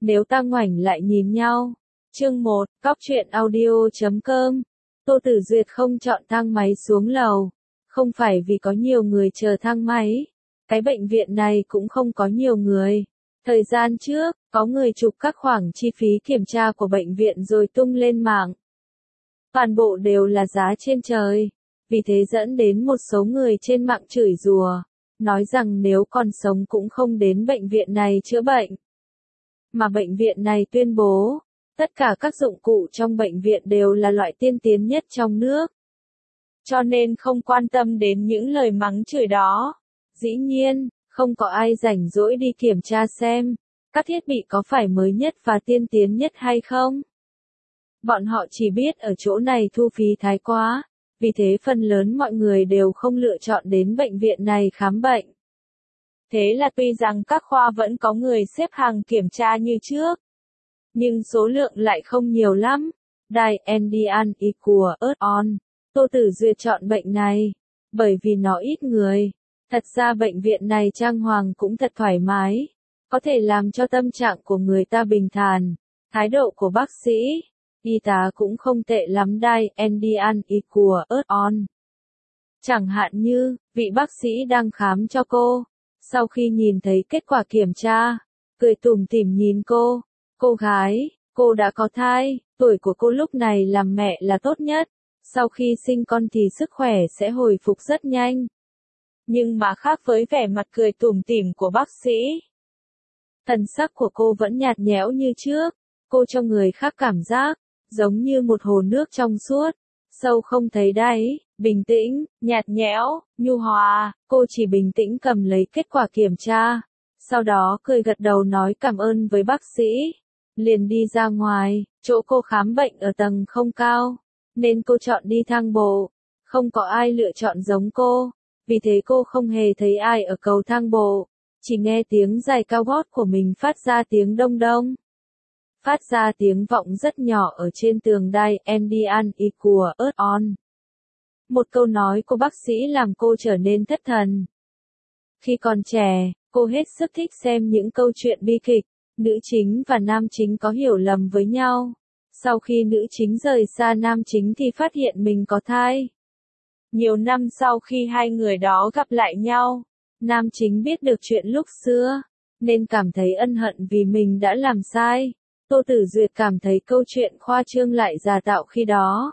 Nếu ta ngoảnh lại nhìn nhau. Chương 1, Cóc truyện audio.com. Tô Tử Duyệt không chọn thang máy xuống lầu. Không phải vì có nhiều người chờ thang máy. Cái bệnh viện này cũng không có nhiều người. Thời gian trước, có người chụp các khoản chi phí kiểm tra của bệnh viện rồi tung lên mạng. Toàn bộ đều là giá trên trời. Vì thế dẫn đến một số người trên mạng chửi rủa, nói rằng nếu còn sống cũng không đến bệnh viện này chữa bệnh. Mà bệnh viện này tuyên bố, tất cả các dụng cụ trong bệnh viện đều là loại tiên tiến nhất trong nước. Cho nên không quan tâm đến những lời mắng chửi đó. Dĩ nhiên, không có ai rảnh rỗi đi kiểm tra xem, các thiết bị có phải mới nhất và tiên tiến nhất hay không. Bọn họ chỉ biết ở chỗ này thu phí thái quá, vì thế phần lớn mọi người đều không lựa chọn đến bệnh viện này khám bệnh. Thế là tuy rằng các khoa vẫn có người xếp hàng kiểm tra như trước, nhưng số lượng lại không nhiều lắm. Đài Endian y của Earth On, Tô Tử Duyệt chọn bệnh này, bởi vì nó ít người. Thật ra bệnh viện này trang hoàng cũng thật thoải mái, có thể làm cho tâm trạng của người ta bình thản. Thái độ của bác sĩ, y tá cũng không tệ lắm. Đài Endian y của Earth On. Chẳng hạn như, vị bác sĩ đang khám cho cô, sau khi nhìn thấy kết quả kiểm tra, cười tủm tỉm nhìn cô. Cô gái, cô đã có thai, tuổi của cô lúc này làm mẹ là tốt nhất. Sau khi sinh con thì sức khỏe sẽ hồi phục rất nhanh. Nhưng mà khác với vẻ mặt cười tủm tỉm của bác sĩ, thần sắc của cô vẫn nhạt nhẽo như trước. Cô cho người khác cảm giác giống như một hồ nước trong suốt, sâu không thấy đáy, bình tĩnh, nhạt nhẽo, nhu hòa. Cô chỉ bình tĩnh cầm lấy kết quả kiểm tra, sau đó cười gật đầu nói cảm ơn với bác sĩ, liền đi ra ngoài. Chỗ cô khám bệnh ở tầng không cao, nên cô chọn đi thang bộ. Không có ai lựa chọn giống cô, vì thế cô không hề thấy ai ở cầu thang bộ, chỉ nghe tiếng giày cao gót của mình phát ra tiếng đông đông. Phát ra tiếng vọng rất nhỏ ở trên tường đài Endian y của Earth On. Một câu nói của bác sĩ làm cô trở nên thất thần. Khi còn trẻ, cô hết sức thích xem những câu chuyện bi kịch, nữ chính và nam chính có hiểu lầm với nhau. Sau khi nữ chính rời xa nam chính thì phát hiện mình có thai. Nhiều năm sau khi hai người đó gặp lại nhau, nam chính biết được chuyện lúc xưa, nên cảm thấy ân hận vì mình đã làm sai. Tô Tử Duyệt cảm thấy câu chuyện khoa trương lại giả tạo khi đó.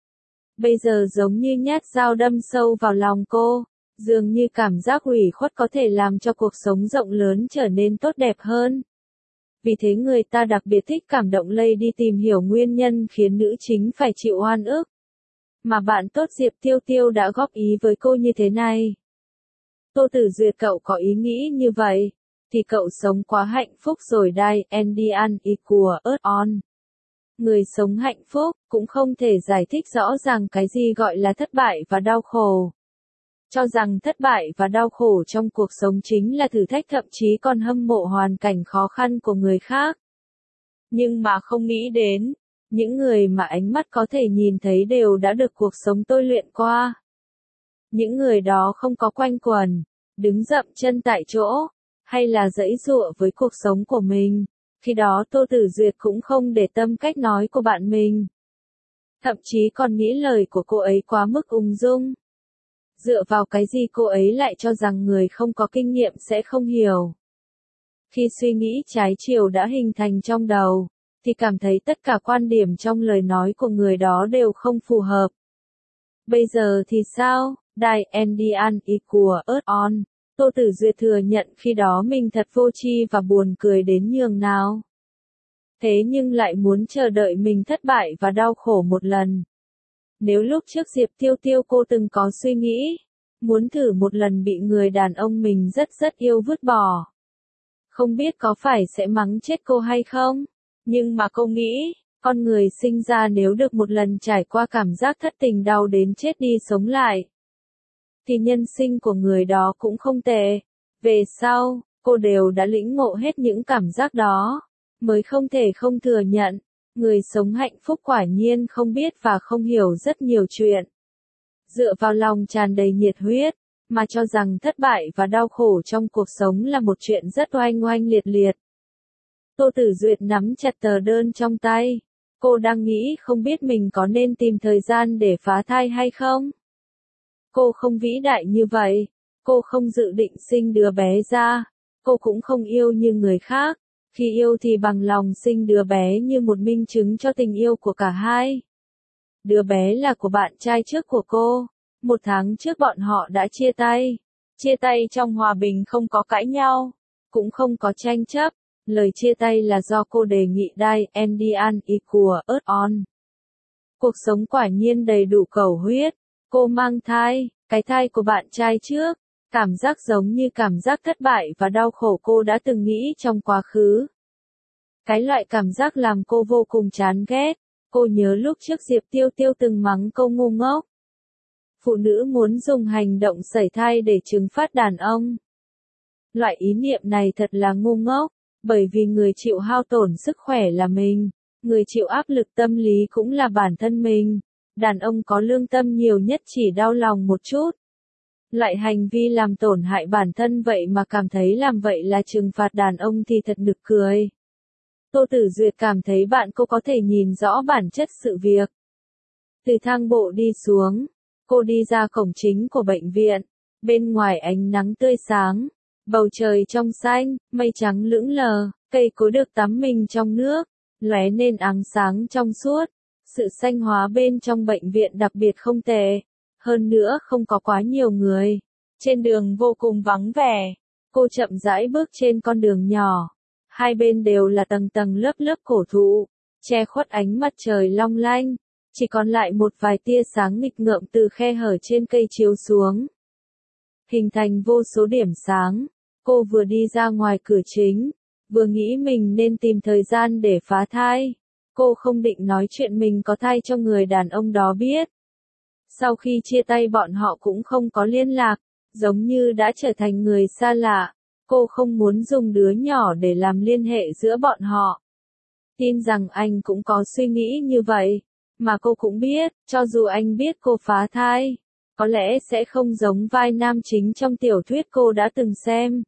Bây giờ giống như nhát dao đâm sâu vào lòng cô, dường như cảm giác ủy khuất có thể làm cho cuộc sống rộng lớn trở nên tốt đẹp hơn. Vì thế người ta đặc biệt thích cảm động lây đi tìm hiểu nguyên nhân khiến nữ chính phải chịu oan ức. Mà bạn tốt Diệp Tiêu Tiêu đã góp ý với cô như thế này. Tô Tử Duyệt, cậu có ý nghĩ như vậy, thì cậu sống quá hạnh phúc rồi. Đài Endian y của Earth On. Người sống hạnh phúc cũng không thể giải thích rõ ràng cái gì gọi là thất bại và đau khổ. Cho rằng thất bại và đau khổ trong cuộc sống chính là thử thách, thậm chí còn hâm mộ hoàn cảnh khó khăn của người khác. Nhưng mà không nghĩ đến, những người mà ánh mắt có thể nhìn thấy đều đã được cuộc sống tôi luyện qua. Những người đó không có quanh quẩn, đứng dậm chân tại chỗ, hay là giãy giụa với cuộc sống của mình. Khi đó Tô Tử Duyệt cũng không để tâm cách nói của bạn mình. Thậm chí còn nghĩ lời của cô ấy quá mức ung dung. Dựa vào cái gì cô ấy lại cho rằng người không có kinh nghiệm sẽ không hiểu. Khi suy nghĩ trái chiều đã hình thành trong đầu, thì cảm thấy tất cả quan điểm trong lời nói của người đó đều không phù hợp. Bây giờ thì sao? Đài Endian y của Earth On. Tô Tử Duyệt thừa nhận khi đó mình thật vô tri và buồn cười đến nhường nào. Thế nhưng lại muốn chờ đợi mình thất bại và đau khổ một lần. Nếu lúc trước Diệp Tiêu Tiêu cô từng có suy nghĩ, muốn thử một lần bị người đàn ông mình rất yêu vứt bỏ. Không biết có phải sẽ mắng chết cô hay không? Nhưng mà cô nghĩ, con người sinh ra nếu được một lần trải qua cảm giác thất tình đau đến chết đi sống lại, thì nhân sinh của người đó cũng không tệ. Về sau, cô đều đã lĩnh ngộ hết những cảm giác đó, mới không thể không thừa nhận, người sống hạnh phúc quả nhiên không biết và không hiểu rất nhiều chuyện. Dựa vào lòng tràn đầy nhiệt huyết, mà cho rằng thất bại và đau khổ trong cuộc sống là một chuyện rất oanh oanh liệt liệt. Tô Tử Duyệt nắm chặt tờ đơn trong tay. Cô đang nghĩ không biết mình có nên tìm thời gian để phá thai hay không. Cô không vĩ đại như vậy. Cô không dự định sinh đứa bé ra. Cô cũng không yêu như người khác. Khi yêu thì bằng lòng sinh đứa bé như một minh chứng cho tình yêu của cả hai. Đứa bé là của bạn trai trước của cô. 1 tháng trước bọn họ đã chia tay. Chia tay trong hòa bình, không có cãi nhau, cũng không có tranh chấp. Lời chia tay là do cô đề nghị die Andian equal on. Cuộc sống quả nhiên đầy đủ cầu huyết. Cô mang thai, cái thai của bạn trai trước. Cảm giác giống như cảm giác thất bại và đau khổ cô đã từng nghĩ trong quá khứ. Cái loại cảm giác làm cô vô cùng chán ghét. Cô nhớ lúc trước Diệp Tiêu Tiêu từng mắng cô ngu ngốc. Phụ nữ muốn dùng hành động sẩy thai để trừng phạt đàn ông. Loại ý niệm này thật là ngu ngốc, bởi vì người chịu hao tổn sức khỏe là mình, người chịu áp lực tâm lý cũng là bản thân mình. Đàn ông có lương tâm nhiều nhất chỉ đau lòng một chút. Lại hành vi làm tổn hại bản thân vậy mà cảm thấy làm vậy là trừng phạt đàn ông thì thật nực cười. Tô Tử Duyệt cảm thấy bạn cô có thể nhìn rõ bản chất sự việc. Từ thang bộ đi xuống, cô đi ra cổng chính của bệnh viện. Bên ngoài ánh nắng tươi sáng, bầu trời trong xanh, mây trắng lững lờ, cây cối được tắm mình trong nước, lóe nên ánh sáng trong suốt. Sự xanh hóa bên trong bệnh viện đặc biệt không tệ. Hơn nữa không có quá nhiều người. Trên đường vô cùng vắng vẻ. Cô chậm rãi bước trên con đường nhỏ. Hai bên đều là tầng tầng lớp lớp cổ thụ, che khuất ánh mặt trời long lanh. Chỉ còn lại một vài tia sáng nghịch ngợm từ khe hở trên cây chiếu xuống. Hình thành vô số điểm sáng. Cô vừa đi ra ngoài cửa chính, vừa nghĩ mình nên tìm thời gian để phá thai. Cô không định nói chuyện mình có thai cho người đàn ông đó biết. Sau khi chia tay bọn họ cũng không có liên lạc, giống như đã trở thành người xa lạ. Cô không muốn dùng đứa nhỏ để làm liên hệ giữa bọn họ. Tin rằng anh cũng có suy nghĩ như vậy, mà cô cũng biết, cho dù anh biết cô phá thai, có lẽ sẽ không giống vai nam chính trong tiểu thuyết cô đã từng xem.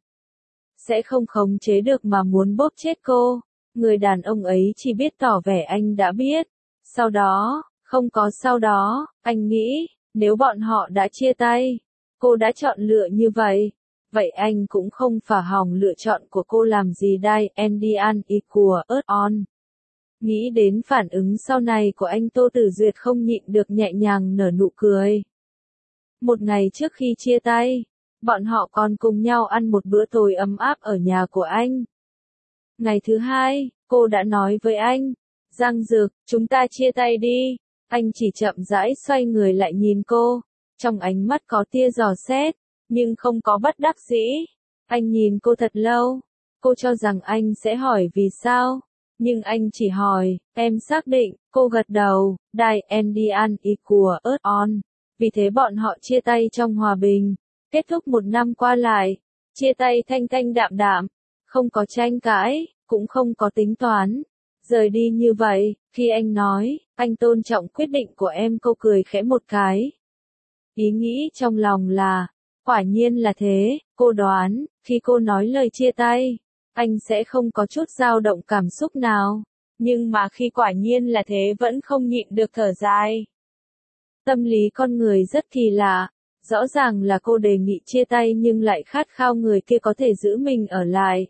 Sẽ không khống chế được mà muốn bóp chết cô. Người đàn ông ấy chỉ biết tỏ vẻ anh đã biết. Sau đó, không có sau đó, anh nghĩ, nếu bọn họ đã chia tay, cô đã chọn lựa như vậy. Vậy anh cũng không phá hỏng lựa chọn của cô làm gì đây, Andian equal on. Nghĩ đến phản ứng sau này của anh, Tô Tử Duyệt không nhịn được nhẹ nhàng nở nụ cười. Một ngày trước khi chia tay, bọn họ còn cùng nhau ăn một bữa tối ấm áp ở nhà của anh. Ngày thứ hai, cô đã nói với anh, Giang Dược, chúng ta chia tay đi. Anh chỉ chậm rãi xoay người lại nhìn cô, trong ánh mắt có tia dò xét, nhưng không có bất đắc dĩ. Anh nhìn cô thật lâu, cô cho rằng anh sẽ hỏi vì sao, nhưng anh chỉ hỏi, em xác định. Cô gật đầu, die Andian equal on. Vì thế bọn họ chia tay trong hòa bình, kết thúc 1 năm qua lại, chia tay thanh thanh đạm đạm, không có tranh cãi, cũng không có tính toán. Rời đi như vậy, khi anh nói, anh tôn trọng quyết định của em, cô cười khẽ một cái. Ý nghĩ trong lòng là, quả nhiên là thế, cô đoán, khi cô nói lời chia tay, anh sẽ không có chút dao động cảm xúc nào. Nhưng mà khi quả nhiên là thế vẫn không nhịn được thở dài. Tâm lý con người rất kỳ lạ, rõ ràng là cô đề nghị chia tay nhưng lại khát khao người kia có thể giữ mình ở lại.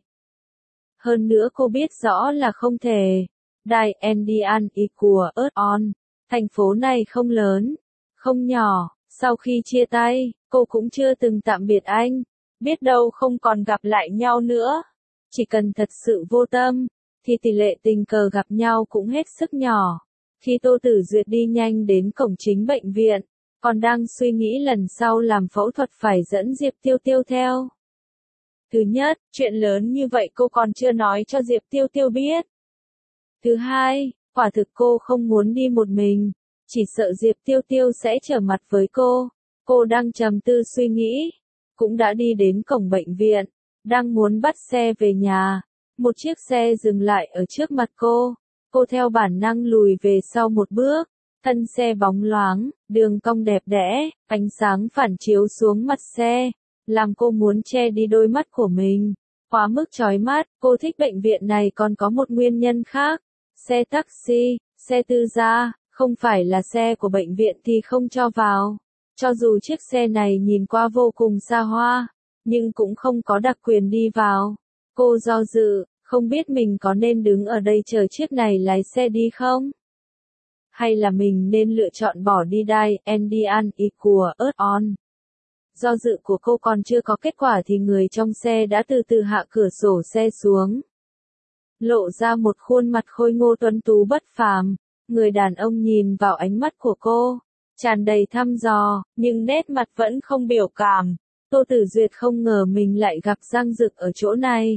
Hơn nữa cô biết rõ là không thể. Die Andian equal on. Thành phố này không lớn, không nhỏ. Sau khi chia tay, cô cũng chưa từng tạm biệt anh. Biết đâu không còn gặp lại nhau nữa. Chỉ cần thật sự vô tâm, thì tỷ lệ tình cờ gặp nhau cũng hết sức nhỏ. Khi Tô Tử Duyệt đi nhanh đến cổng chính bệnh viện, còn đang suy nghĩ lần sau làm phẫu thuật phải dẫn Diệp Tiêu Tiêu theo. Thứ nhất, chuyện lớn như vậy cô còn chưa nói cho Diệp Tiêu Tiêu biết. Thứ hai, quả thực cô không muốn đi một mình, chỉ sợ Diệp Tiêu Tiêu sẽ trở mặt với cô. Cô đang trầm tư suy nghĩ, cũng đã đi đến cổng bệnh viện, đang muốn bắt xe về nhà. Một chiếc xe dừng lại ở trước mặt cô. Cô theo bản năng lùi về sau một bước. Thân xe bóng loáng, đường cong đẹp đẽ, ánh sáng phản chiếu xuống mặt xe, làm cô muốn che đi đôi mắt của mình. quá mức chói mắt, cô thích bệnh viện này còn có một nguyên nhân khác. Xe taxi, xe tư gia, không phải là xe của bệnh viện thì không cho vào. Cho dù chiếc xe này nhìn qua vô cùng xa hoa, nhưng cũng không có đặc quyền đi vào. Cô do dự, không biết mình có nên đứng ở đây chờ chiếc này lái xe đi không? Hay là mình nên lựa chọn bỏ đi đây, Andian y của Earth On. Do dự của cô còn chưa có kết quả thì người trong xe đã từ từ hạ cửa sổ xe xuống. Lộ ra một khuôn mặt khôi ngô tuấn tú bất phàm. Người đàn ông nhìn vào ánh mắt của cô, tràn đầy thăm dò, nhưng nét mặt vẫn không biểu cảm. Tô Tử Duyệt không ngờ mình lại gặp Giang Dực ở chỗ này.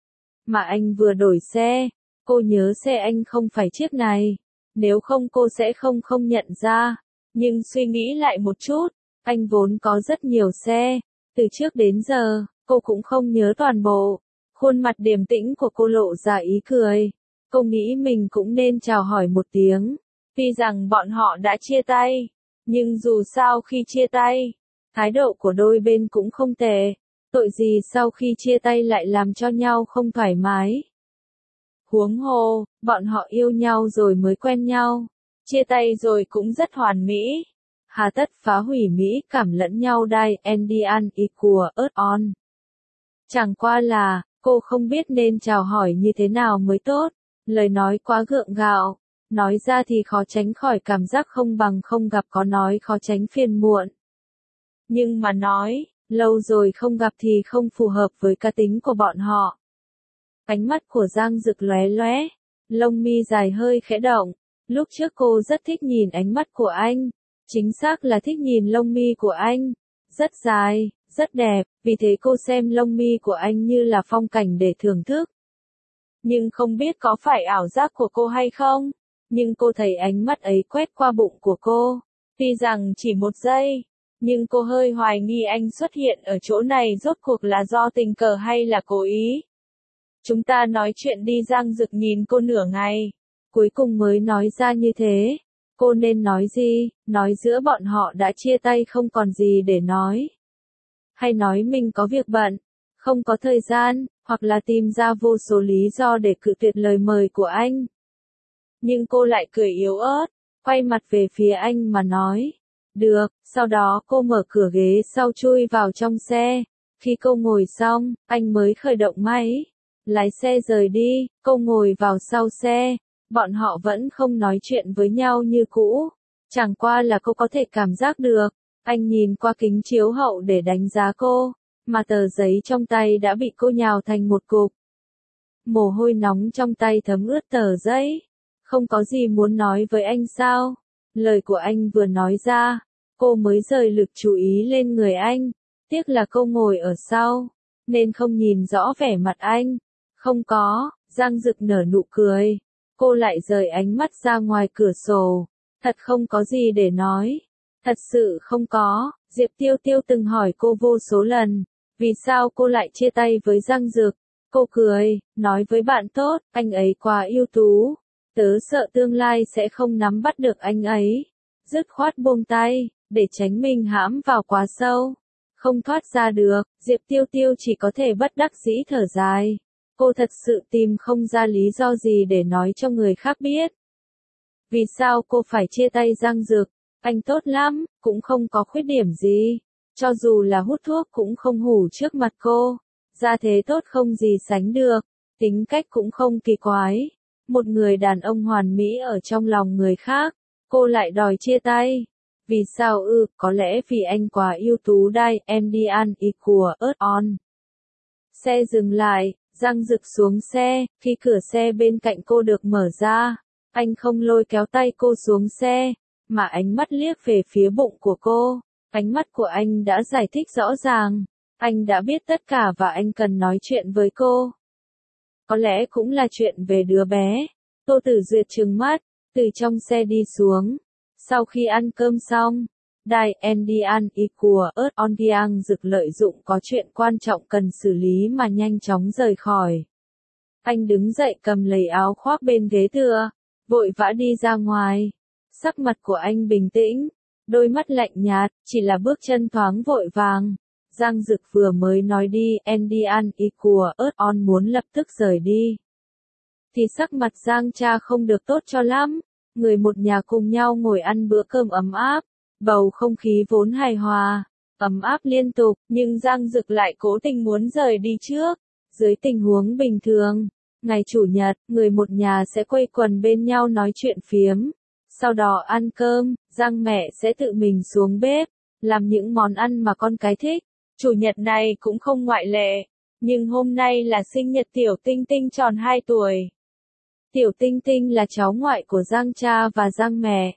Mà anh vừa đổi xe, cô nhớ xe anh không phải chiếc này. Nếu không cô sẽ không nhận ra. Nhưng suy nghĩ lại một chút, anh vốn có rất nhiều xe. Từ trước đến giờ, cô cũng không nhớ toàn bộ. Khuôn mặt điềm tĩnh của cô lộ ra ý cười. Cô nghĩ mình cũng nên chào hỏi một tiếng. Tuy rằng bọn họ đã chia tay, nhưng dù sao khi chia tay, thái độ của đôi bên cũng không tệ. Tội gì sau khi chia tay lại làm cho nhau không thoải mái. Huống hồ, bọn họ yêu nhau rồi mới quen nhau. Chia tay rồi cũng rất hoàn mỹ. Hà tất phá hủy mỹ cảm lẫn nhau đây, Andian y của Earth On. Chẳng qua là, cô không biết nên chào hỏi như thế nào mới tốt. Lời nói quá gượng gạo, nói ra thì khó tránh khỏi cảm giác không bằng không gặp, có nói khó tránh phiền muộn. Nhưng mà nói, lâu rồi không gặp thì không phù hợp với cá tính của bọn họ. Ánh mắt của Giang Dực lóe lóe, lông mi dài hơi khẽ động. Lúc trước cô rất thích nhìn ánh mắt của anh, chính xác là thích nhìn lông mi của anh. Rất dài, rất đẹp, vì thế cô xem lông mi của anh như là phong cảnh để thưởng thức. Nhưng không biết có phải ảo giác của cô hay không, nhưng cô thấy ánh mắt ấy quét qua bụng của cô. Tuy rằng chỉ một giây, nhưng cô hơi hoài nghi anh xuất hiện ở chỗ này rốt cuộc là do tình cờ hay là cố ý. Chúng ta nói chuyện đi. Giang Dực nhìn cô nửa ngày, cuối cùng mới nói ra như thế. Cô nên nói gì, nói giữa bọn họ đã chia tay không còn gì để nói. Hay nói mình có việc bận, không có thời gian, hoặc là tìm ra vô số lý do để cự tuyệt lời mời của anh. Nhưng cô lại cười yếu ớt, quay mặt về phía anh mà nói. Được, sau đó cô mở cửa ghế sau chui vào trong xe. Khi cô ngồi xong, anh mới khởi động máy. Lái xe rời đi, cô ngồi vào sau xe. Bọn họ vẫn không nói chuyện với nhau như cũ. Chẳng qua là cô có thể cảm giác được. Anh nhìn qua kính chiếu hậu để đánh giá cô, mà tờ giấy trong tay đã bị cô nhào thành một cục. Mồ hôi nóng trong tay thấm ướt tờ giấy. Không có gì muốn nói với anh sao? Lời của anh vừa nói ra, cô mới rời lực chú ý lên người anh. Tiếc là cô ngồi ở sau, nên không nhìn rõ vẻ mặt anh. Không có, Giang Dực nở nụ cười. Cô lại rời ánh mắt ra ngoài cửa sổ. Thật không có gì để nói. Thật sự không có. Diệp Tiêu Tiêu từng hỏi cô vô số lần, vì sao cô lại chia tay với Giang Dực. Cô cười, nói với bạn tốt, anh ấy quá ưu tú. Tớ sợ tương lai sẽ không nắm bắt được anh ấy. Dứt khoát buông tay, để tránh mình hãm vào quá sâu. Không thoát ra được, Diệp Tiêu Tiêu chỉ có thể bất đắc dĩ thở dài. Cô thật sự tìm không ra lý do gì để nói cho người khác biết. Vì sao cô phải chia tay Giang Dực? Anh tốt lắm, cũng không có khuyết điểm gì. Cho dù là hút thuốc cũng không hủ trước mặt cô. Gia thế tốt không gì sánh được. Tính cách cũng không kỳ quái. Một người đàn ông hoàn mỹ ở trong lòng người khác. Cô lại đòi chia tay. Vì sao ư? Có lẽ vì anh quá ưu tú đây. Andian y của Earth On. Xe dừng lại. Giang Dực xuống xe. Khi cửa xe bên cạnh cô được mở ra, anh không lôi kéo tay cô xuống xe, mà ánh mắt liếc về phía bụng của cô. Ánh mắt của anh đã giải thích rõ ràng. Anh đã biết tất cả và anh cần nói chuyện với cô. Có lẽ cũng là chuyện về đứa bé. Tô Tử Duyệt trừng mắt, từ trong xe đi xuống. Sau khi ăn cơm xong, Đài Andian y của Earth On Giang Dực lợi dụng có chuyện quan trọng cần xử lý mà nhanh chóng rời khỏi. Anh đứng dậy cầm lấy áo khoác bên ghế tựa, vội vã đi ra ngoài. Sắc mặt của anh bình tĩnh, đôi mắt lạnh nhạt, chỉ là bước chân thoáng vội vàng. Giang Dực vừa mới nói đi, Andian y của ớt on muốn lập tức rời đi. Thì sắc mặt Giang cha không được tốt cho lắm, người một nhà cùng nhau ngồi ăn bữa cơm ấm áp, bầu không khí vốn hài hòa, ấm áp liên tục, nhưng Giang Dực lại cố tình muốn rời đi trước. Dưới tình huống bình thường, ngày Chủ nhật, người một nhà sẽ quây quần bên nhau nói chuyện phiếm. Sau đó ăn cơm, Giang mẹ sẽ tự mình xuống bếp, làm những món ăn mà con cái thích. Chủ nhật này cũng không ngoại lệ, nhưng hôm nay là sinh nhật Tiểu Tinh Tinh tròn 2 tuổi. Tiểu Tinh Tinh là cháu ngoại của Giang cha và Giang mẹ.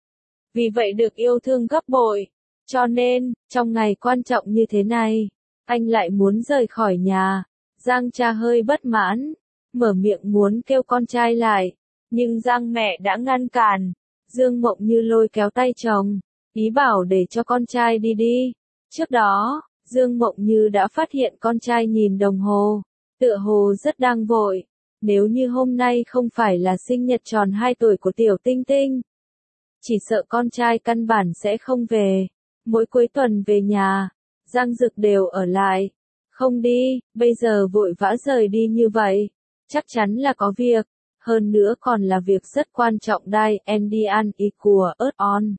Vì vậy được yêu thương gấp bội. Cho nên, trong ngày quan trọng như thế này, anh lại muốn rời khỏi nhà. Giang cha hơi bất mãn, mở miệng muốn kêu con trai lại, nhưng Giang mẹ đã ngăn cản. Dương Mộng Như lôi kéo tay chồng, ý bảo để cho con trai đi đi. Trước đó, Dương Mộng Như đã phát hiện con trai nhìn đồng hồ, tựa hồ rất đang vội. Nếu như hôm nay không phải là sinh nhật tròn 2 tuổi của Tiểu Tinh Tinh, chỉ sợ con trai căn bản sẽ không về. Mỗi cuối tuần về nhà, Giang Dực đều ở lại. Không đi, bây giờ vội vã rời đi như vậy, chắc chắn là có việc. Hơn nữa còn là việc rất quan trọng đây, Andian y của ớt on.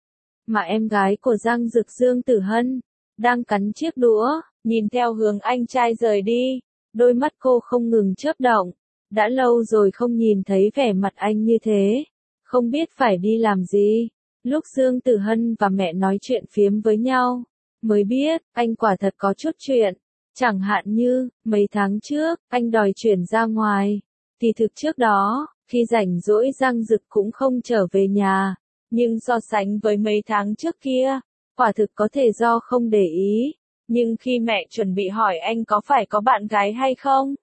Mà em gái của Giang Dực Dương Tử Hân, đang cắn chiếc đũa, nhìn theo hướng anh trai rời đi. Đôi mắt cô không ngừng chớp động. Đã lâu rồi không nhìn thấy vẻ mặt anh như thế. Không biết phải đi làm gì. Lúc Dương Tử Hân và mẹ nói chuyện phiếm với nhau, mới biết, anh quả thật có chút chuyện. Chẳng hạn như, mấy tháng trước, anh đòi chuyển ra ngoài. Thì thực trước đó, khi rảnh rỗi Giang Dực cũng không trở về nhà. Nhưng so sánh với mấy tháng trước kia, quả thực có thể do không để ý. Nhưng khi mẹ chuẩn bị hỏi anh có phải có bạn gái hay không,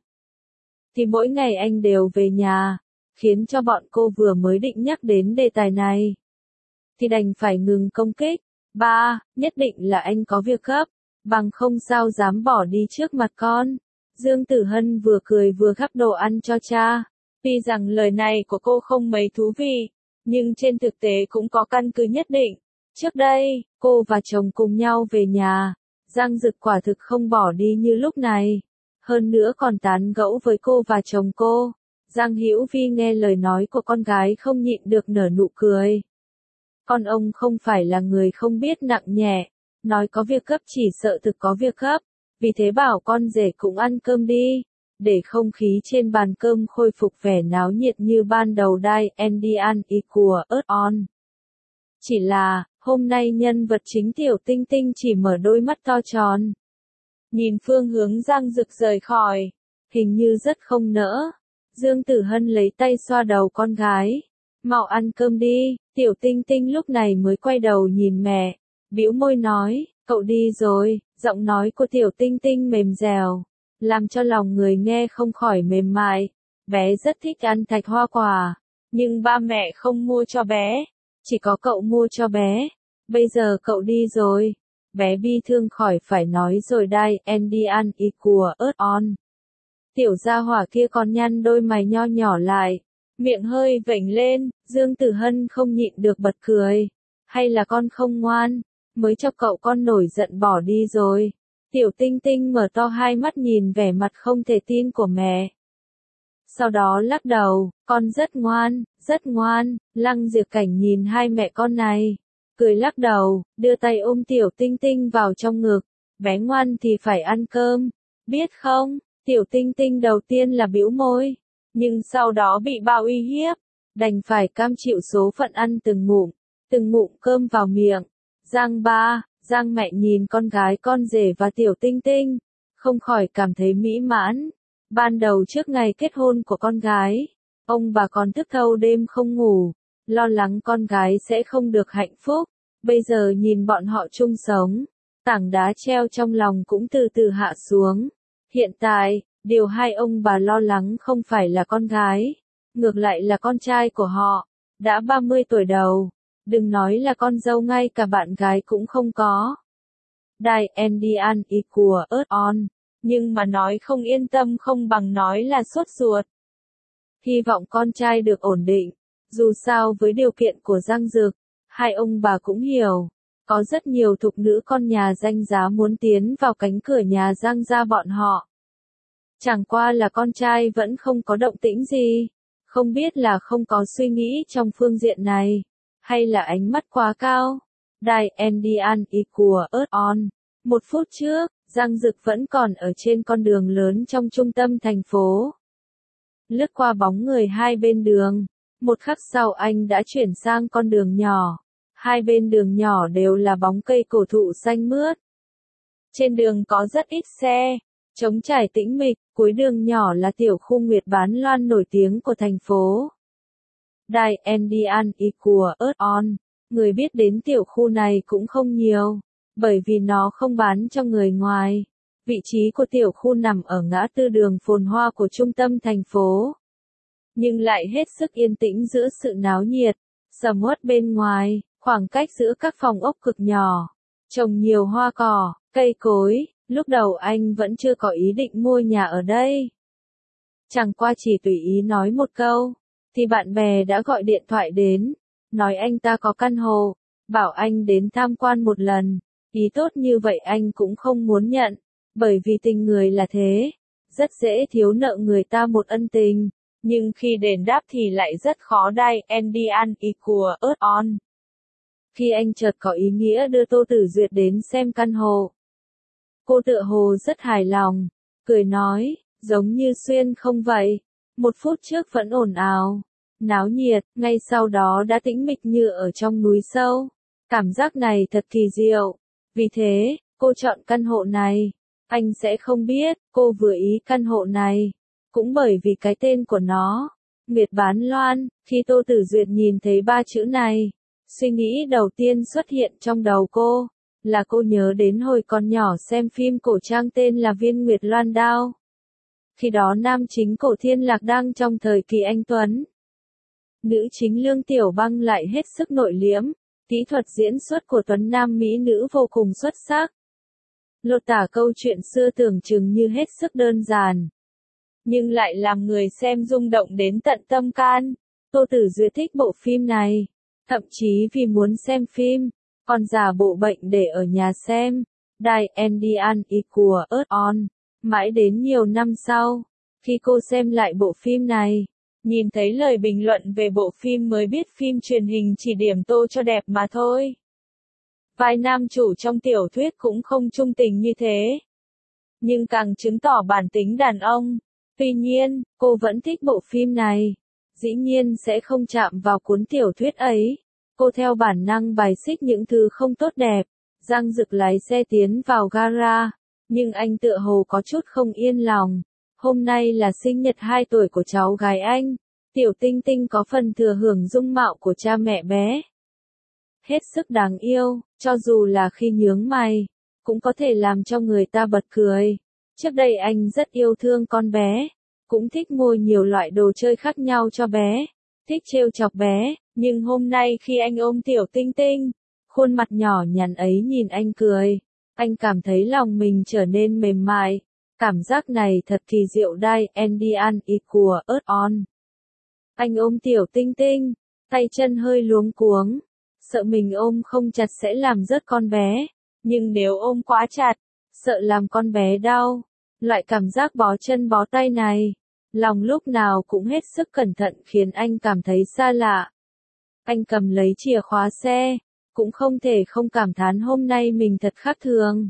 thì mỗi ngày anh đều về nhà, khiến cho bọn cô vừa mới định nhắc đến đề tài này, thì đành phải ngừng công kích. Ba, nhất định là anh có việc gấp, bằng không sao dám bỏ đi trước mặt con. Dương Tử Hân vừa cười vừa gắp đồ ăn cho cha. Tuy rằng lời này của cô không mấy thú vị, nhưng trên thực tế cũng có căn cứ nhất định. Trước đây, cô và chồng cùng nhau về nhà, Giang Dực quả thực không bỏ đi như lúc này. Hơn nữa còn tán gẫu với cô và chồng cô. Giang Hữu Vi nghe lời nói của con gái không nhịn được nở nụ cười. Con ông không phải là người không biết nặng nhẹ, nói có việc gấp chỉ sợ thực có việc gấp, vì thế bảo con rể cũng ăn cơm đi, để không khí trên bàn cơm khôi phục vẻ náo nhiệt như ban đầu đây, Andian y của ớt on. Chỉ là, hôm nay nhân vật chính Tiểu Tinh Tinh chỉ mở đôi mắt to tròn. Nhìn phương hướng Giang Dực rời khỏi, hình như rất không nỡ. Dương Tử Hân lấy tay xoa đầu con gái. Mau ăn cơm đi. Tiểu Tinh Tinh lúc này mới quay đầu nhìn mẹ, bĩu môi nói, cậu đi rồi. Giọng nói của Tiểu Tinh Tinh mềm dẻo, làm cho lòng người nghe không khỏi mềm mại. Bé rất thích ăn thạch hoa quả, nhưng ba mẹ không mua cho bé, chỉ có cậu mua cho bé. Bây giờ cậu đi rồi, bé bi thương khỏi phải nói rồi đây, Andian y của ớt on. Tiểu gia hỏa kia còn nhăn đôi mày nho nhỏ lại, miệng hơi vểnh lên. Dương Tử Hân không nhịn được bật cười. Hay là con không ngoan, mới cho cậu con nổi giận bỏ đi rồi. Tiểu Tinh Tinh mở to hai mắt nhìn vẻ mặt không thể tin của mẹ. Sau đó lắc đầu, con rất ngoan, rất ngoan. Lăng Diệp Cảnh nhìn hai mẹ con này, cười lắc đầu, đưa tay ôm Tiểu Tinh Tinh vào trong ngực. Bé ngoan thì phải ăn cơm, biết không? Tiểu Tinh Tinh đầu tiên là bĩu môi, nhưng sau đó bị bao uy hiếp, đành phải cam chịu số phận ăn từng ngụm cơm vào miệng. Giang ba, Giang mẹ nhìn con gái con rể và Tiểu Tinh Tinh, không khỏi cảm thấy mỹ mãn. Ban đầu trước ngày kết hôn của con gái, ông bà còn thức thâu đêm không ngủ, lo lắng con gái sẽ không được hạnh phúc. Bây giờ nhìn bọn họ chung sống, tảng đá treo trong lòng cũng từ từ hạ xuống. Hiện tại, điều hai ông bà lo lắng không phải là con gái, ngược lại là con trai của họ, đã 30 tuổi đầu, đừng nói là con dâu ngay cả bạn gái cũng không có. Đài Andian y của ớt on, nhưng mà nói không yên tâm không bằng nói là sốt ruột. Hy vọng con trai được ổn định, dù sao với điều kiện của Giang Dực, hai ông bà cũng hiểu, Có rất nhiều thục nữ con nhà danh giá muốn tiến vào cánh cửa nhà Giang gia bọn họ. Chẳng qua là con trai vẫn không có động tĩnh gì. Không biết là không có suy nghĩ trong phương diện này, hay là ánh mắt quá cao. Đài Endian y của Earth On. 1 phút trước, Giang Dực vẫn còn ở trên con đường lớn trong trung tâm thành phố. Lướt qua bóng người hai bên đường. Một khắc sau anh đã chuyển sang con đường nhỏ. Hai bên đường nhỏ đều là bóng cây cổ thụ xanh mướt. Trên đường có rất ít xe. Trống trải tĩnh mịch, cuối đường nhỏ là tiểu khu Nguyệt Bán Loan nổi tiếng của thành phố. Đài Endian y của Earth On. Người biết đến tiểu khu này cũng không nhiều, bởi vì nó không bán cho người ngoài. Vị trí của tiểu khu nằm ở ngã tư đường phồn hoa của trung tâm thành phố, nhưng lại hết sức yên tĩnh giữa sự náo nhiệt, sầm uất bên ngoài, khoảng cách giữa các phòng ốc cực nhỏ, trồng nhiều hoa cỏ, cây cối. Lúc đầu anh vẫn chưa có ý định mua nhà ở đây. Chẳng qua chỉ tùy ý nói một câu, thì bạn bè đã gọi điện thoại đến, nói anh ta có căn hộ, bảo anh đến tham quan một lần. Ý tốt như vậy anh cũng không muốn nhận, bởi vì tình người là thế, rất dễ thiếu nợ người ta một ân tình, nhưng khi đền đáp thì lại rất khó. Đài Endian y của Earth On. Khi anh chợt có ý nghĩa đưa Tô Tử Duyệt đến xem căn hộ, cô tựa hồ rất hài lòng, cười nói, giống như xuyên không vậy. 1 phút trước vẫn ồn ào, náo nhiệt, ngay sau đó đã tĩnh mịch như ở trong núi sâu. Cảm giác này thật kỳ diệu. Vì thế, cô chọn căn hộ này. Anh sẽ không biết, cô vừa ý căn hộ này. Cũng bởi vì cái tên của nó, Nguyệt Bán Loan. Khi Tô Tử Duyệt nhìn thấy 3 chữ này, suy nghĩ đầu tiên xuất hiện trong đầu cô là cô nhớ đến hồi còn nhỏ xem phim cổ trang tên là Viên Nguyệt Loan Đao. Khi đó nam chính Cổ Thiên Lạc đang trong thời kỳ anh tuấn. Nữ chính Lương Tiểu Băng lại hết sức nội liễm, kỹ thuật diễn xuất của tuấn nam mỹ nữ vô cùng xuất sắc. Lột tả câu chuyện xưa tưởng chừng như hết sức đơn giản, nhưng lại làm người xem rung động đến tận tâm can. Tô Tử Duyệt thích bộ phim này, thậm chí vì muốn xem phim, còn giả bộ bệnh để ở nhà xem. Đài Endian y của Earth On. Mãi đến nhiều năm sau, khi cô xem lại bộ phim này, nhìn thấy lời bình luận về bộ phim mới biết phim truyền hình chỉ điểm tô cho đẹp mà thôi. Vai nam chủ trong tiểu thuyết cũng không trung tình như thế, nhưng càng chứng tỏ bản tính đàn ông. Tuy nhiên, cô vẫn thích bộ phim này. Dĩ nhiên sẽ không chạm vào cuốn tiểu thuyết ấy. Cô theo bản năng bài xích những thứ không tốt đẹp. Giang Dực lái xe tiến vào gara, nhưng anh tựa hồ có chút không yên lòng. Hôm nay là sinh nhật 2 tuổi của cháu gái anh. Tiểu Tinh Tinh có phần thừa hưởng dung mạo của cha mẹ bé. Hết sức đáng yêu, cho dù là khi nhướng mày, cũng có thể làm cho người ta bật cười. Trước đây anh rất yêu thương con bé, cũng thích mua nhiều loại đồ chơi khác nhau cho bé, thích trêu chọc bé, nhưng hôm nay khi anh ôm Tiểu Tinh Tinh, khuôn mặt nhỏ nhắn ấy nhìn anh cười, anh cảm thấy lòng mình trở nên mềm mại. Cảm giác này thật kỳ diệu. Đài Endian y của Earth On. Anh ôm Tiểu Tinh Tinh, tay chân hơi luống cuống, sợ mình ôm không chặt sẽ làm rớt con bé, nhưng nếu ôm quá chặt, sợ làm con bé đau. Loại cảm giác bó chân bó tay này, lòng lúc nào cũng hết sức cẩn thận khiến anh cảm thấy xa lạ. Anh cầm lấy chìa khóa xe, cũng không thể không cảm thán hôm nay mình thật khác thường.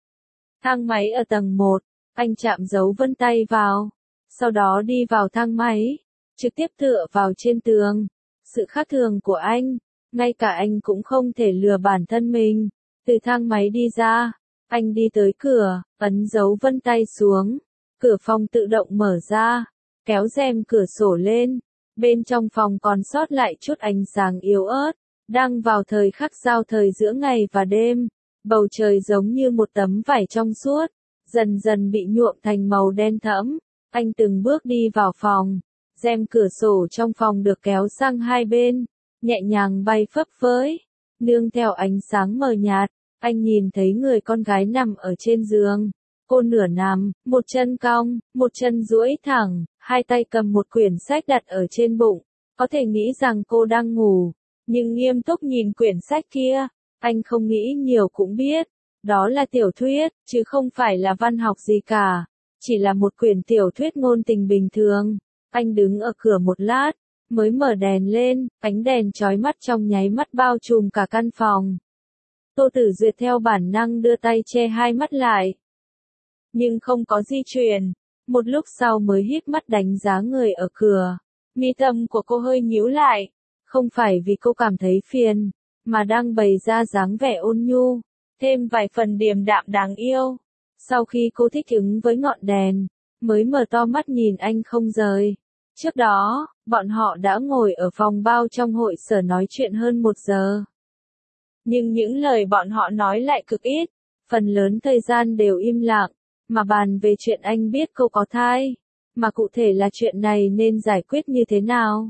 Thang máy ở tầng 1, anh chạm dấu vân tay vào, sau đó đi vào thang máy, trực tiếp tựa vào trên tường. Sự khác thường của anh, ngay cả anh cũng không thể lừa bản thân mình. Từ thang máy đi ra, anh đi tới cửa, ấn dấu vân tay xuống. Cửa phòng tự động mở ra, kéo rèm cửa sổ lên. Bên trong phòng còn sót lại chút ánh sáng yếu ớt. Đang vào thời khắc giao thời giữa ngày và đêm, bầu trời giống như một tấm vải trong suốt, dần dần bị nhuộm thành màu đen thẫm. Anh từng bước đi vào phòng, rèm cửa sổ trong phòng được kéo sang hai bên, nhẹ nhàng bay phấp phới, nương theo ánh sáng mờ nhạt. Anh nhìn thấy người con gái nằm ở trên giường. Cô nửa nằm, một chân cong, một chân duỗi thẳng, hai tay cầm một quyển sách đặt ở trên bụng. Có thể nghĩ rằng cô đang ngủ, nhưng nghiêm túc nhìn quyển sách kia, Anh không nghĩ nhiều cũng biết, đó là tiểu thuyết, chứ không phải là văn học gì cả, chỉ là một quyển tiểu thuyết ngôn tình bình thường. Anh đứng ở cửa một lát, mới mở đèn lên, ánh đèn chói mắt trong nháy mắt bao trùm cả căn phòng. Tô Tử Duyệt theo bản năng đưa tay che hai mắt lại, nhưng không có di chuyển. Một lúc sau mới híp mắt đánh giá người ở cửa. Mi tâm của cô hơi nhíu lại, không phải vì cô cảm thấy phiền, mà đang bày ra dáng vẻ ôn nhu, thêm vài phần điềm đạm đáng yêu. Sau khi cô thích ứng với ngọn đèn, mới mở to mắt nhìn anh không rời. Trước đó, bọn họ đã ngồi ở phòng bao trong hội sở nói chuyện hơn 1 giờ. Nhưng những lời bọn họ nói lại cực ít, phần lớn thời gian đều im lặng, mà bàn về chuyện anh biết cô có thai, mà cụ thể là chuyện này nên giải quyết như thế nào.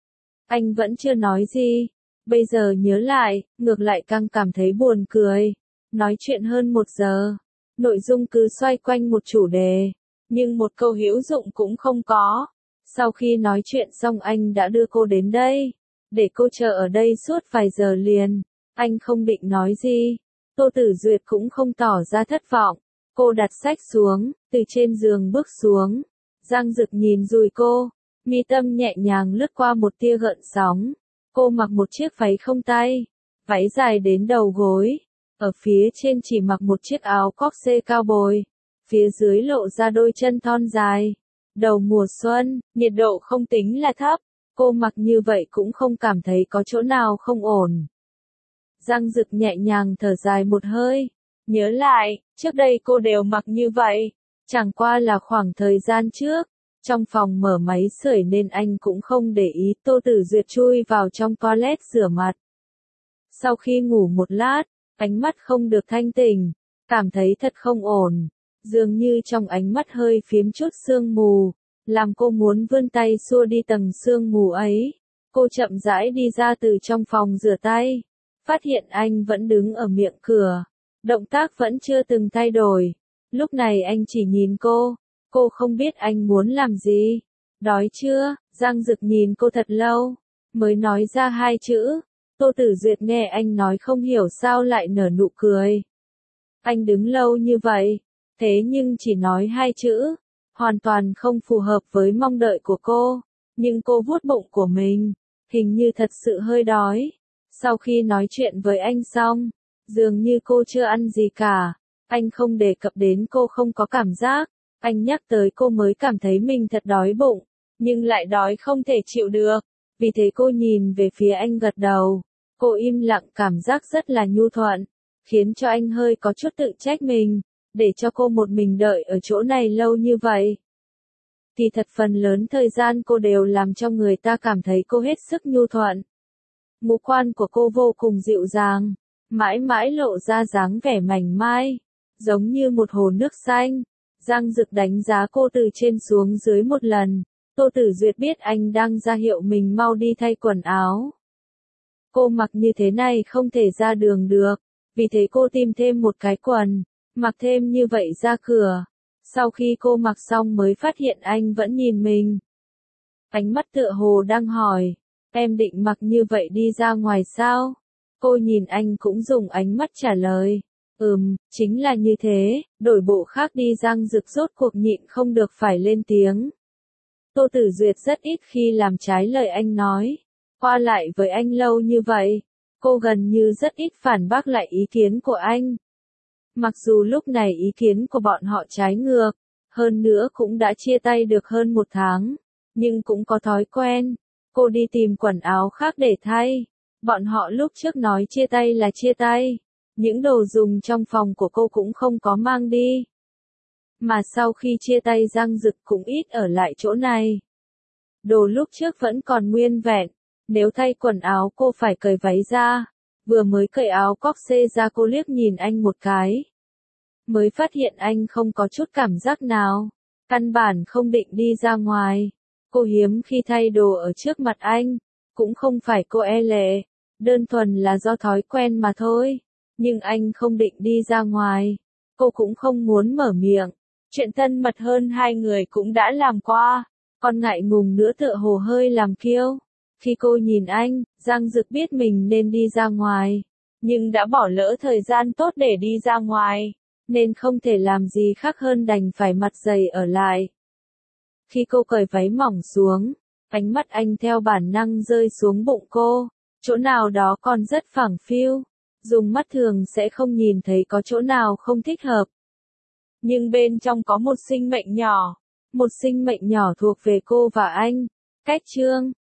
Anh vẫn chưa nói gì, bây giờ nhớ lại, ngược lại càng cảm thấy buồn cười. Nói chuyện hơn 1 giờ, nội dung cứ xoay quanh một chủ đề, nhưng một câu hữu dụng cũng không có. Sau khi nói chuyện xong anh đã đưa cô đến đây, để cô chờ ở đây suốt vài giờ liền. Anh không định nói gì, Tô Tử Duyệt cũng không tỏ ra thất vọng. Cô đặt sách xuống, từ trên giường bước xuống. Giang Dực nhìn dùi cô, mi tâm nhẹ nhàng lướt qua một tia gợn sóng. Cô mặc một chiếc váy không tay, váy dài đến đầu gối. Ở phía trên chỉ mặc một chiếc áo corset cao bồi, phía dưới lộ ra đôi chân thon dài. Đầu mùa xuân, nhiệt độ không tính là thấp, cô mặc như vậy cũng không cảm thấy có chỗ nào không ổn. Giang Dực nhẹ nhàng thở dài một hơi, nhớ lại, trước đây cô đều mặc như vậy, chẳng qua là khoảng thời gian trước, trong phòng mở máy sưởi nên anh cũng không để ý. Tô Tử Duyệt chui vào trong toilet rửa mặt. Sau khi ngủ một lát, ánh mắt không được thanh tỉnh, cảm thấy thật không ổn, dường như trong ánh mắt hơi phiếm chút sương mù, làm cô muốn vươn tay xua đi tầng sương mù ấy. Cô chậm rãi đi ra từ trong phòng rửa tay, phát hiện anh vẫn đứng ở miệng cửa, động tác vẫn chưa từng thay đổi. Lúc này anh chỉ nhìn cô không biết anh muốn làm gì. Đói chưa? Giang Dực nhìn cô thật lâu, mới nói ra 2 chữ. Tô Tử Duyệt nghe anh nói không hiểu sao lại nở nụ cười. Anh đứng lâu như vậy, thế nhưng chỉ nói 2 chữ, hoàn toàn không phù hợp với mong đợi của cô. Nhưng cô vuốt bụng của mình, hình như thật sự hơi đói. Sau khi nói chuyện với anh xong, dường như cô chưa ăn gì cả. Anh không đề cập đến cô không có cảm giác, anh nhắc tới cô mới cảm thấy mình thật đói bụng, nhưng lại đói không thể chịu được. Vì thế cô nhìn về phía anh gật đầu. Cô im lặng, cảm giác rất là nhu thuận, khiến cho anh hơi có chút tự trách mình, để cho cô một mình đợi ở chỗ này lâu như vậy. Thì thật phần lớn thời gian cô đều làm cho người ta cảm thấy cô hết sức nhu thuận. Ngũ quan của cô vô cùng dịu dàng, mãi mãi lộ ra dáng vẻ mảnh mai, giống như một hồ nước xanh. Giang Dực đánh giá cô từ trên xuống dưới một lần. Tô Tử Duyệt biết anh đang ra hiệu mình mau đi thay quần áo. Cô mặc như thế này không thể ra đường được, vì thế cô tìm thêm một cái quần, mặc thêm như vậy ra cửa. Sau khi cô mặc xong mới phát hiện anh vẫn nhìn mình. Ánh mắt tựa hồ đang hỏi, em định mặc như vậy đi ra ngoài sao? Cô nhìn anh cũng dùng ánh mắt trả lời, chính là như thế. Đổi bộ khác đi. Giang Dực rốt cuộc nhịn không được phải lên tiếng. Tô Tử Duyệt rất ít khi làm trái lời anh nói. Qua lại với anh lâu như vậy, cô gần như rất ít phản bác lại ý kiến của anh. Mặc dù lúc này ý kiến của bọn họ trái ngược, hơn nữa cũng đã chia tay được hơn 1 tháng, nhưng cũng có thói quen. Cô đi tìm quần áo khác để thay. Bọn họ lúc trước nói chia tay là chia tay. Những đồ dùng trong phòng của cô cũng không có mang đi. Mà sau khi chia tay Giang Dực cũng ít ở lại chỗ này. Đồ lúc trước vẫn còn nguyên vẹn. Nếu thay quần áo cô phải cởi váy ra. Vừa mới cởi áo corset ra cô liếc nhìn anh một cái. Mới phát hiện anh không có chút cảm giác nào. Căn bản không định đi ra ngoài. Cô hiếm khi thay đồ ở trước mặt anh. Cũng không phải cô e lệ. Đơn thuần là do thói quen mà thôi. Nhưng anh không định đi ra ngoài. Cô cũng không muốn mở miệng. Chuyện thân mật hơn 2 người cũng đã làm qua. Còn ngại ngùng nữa tựa hồ hơi làm kiêu. Khi cô nhìn anh, Giang Dực biết mình nên đi ra ngoài. nhưng đã bỏ lỡ thời gian tốt để đi ra ngoài, nên không thể làm gì khác hơn đành phải mặt dày ở lại. Khi cô cởi váy mỏng xuống, ánh mắt anh theo bản năng rơi xuống bụng cô, chỗ nào đó còn rất phẳng phiu, dùng mắt thường sẽ không nhìn thấy có chỗ nào không thích hợp. Nhưng bên trong có một sinh mệnh nhỏ thuộc về cô và anh. Cách chương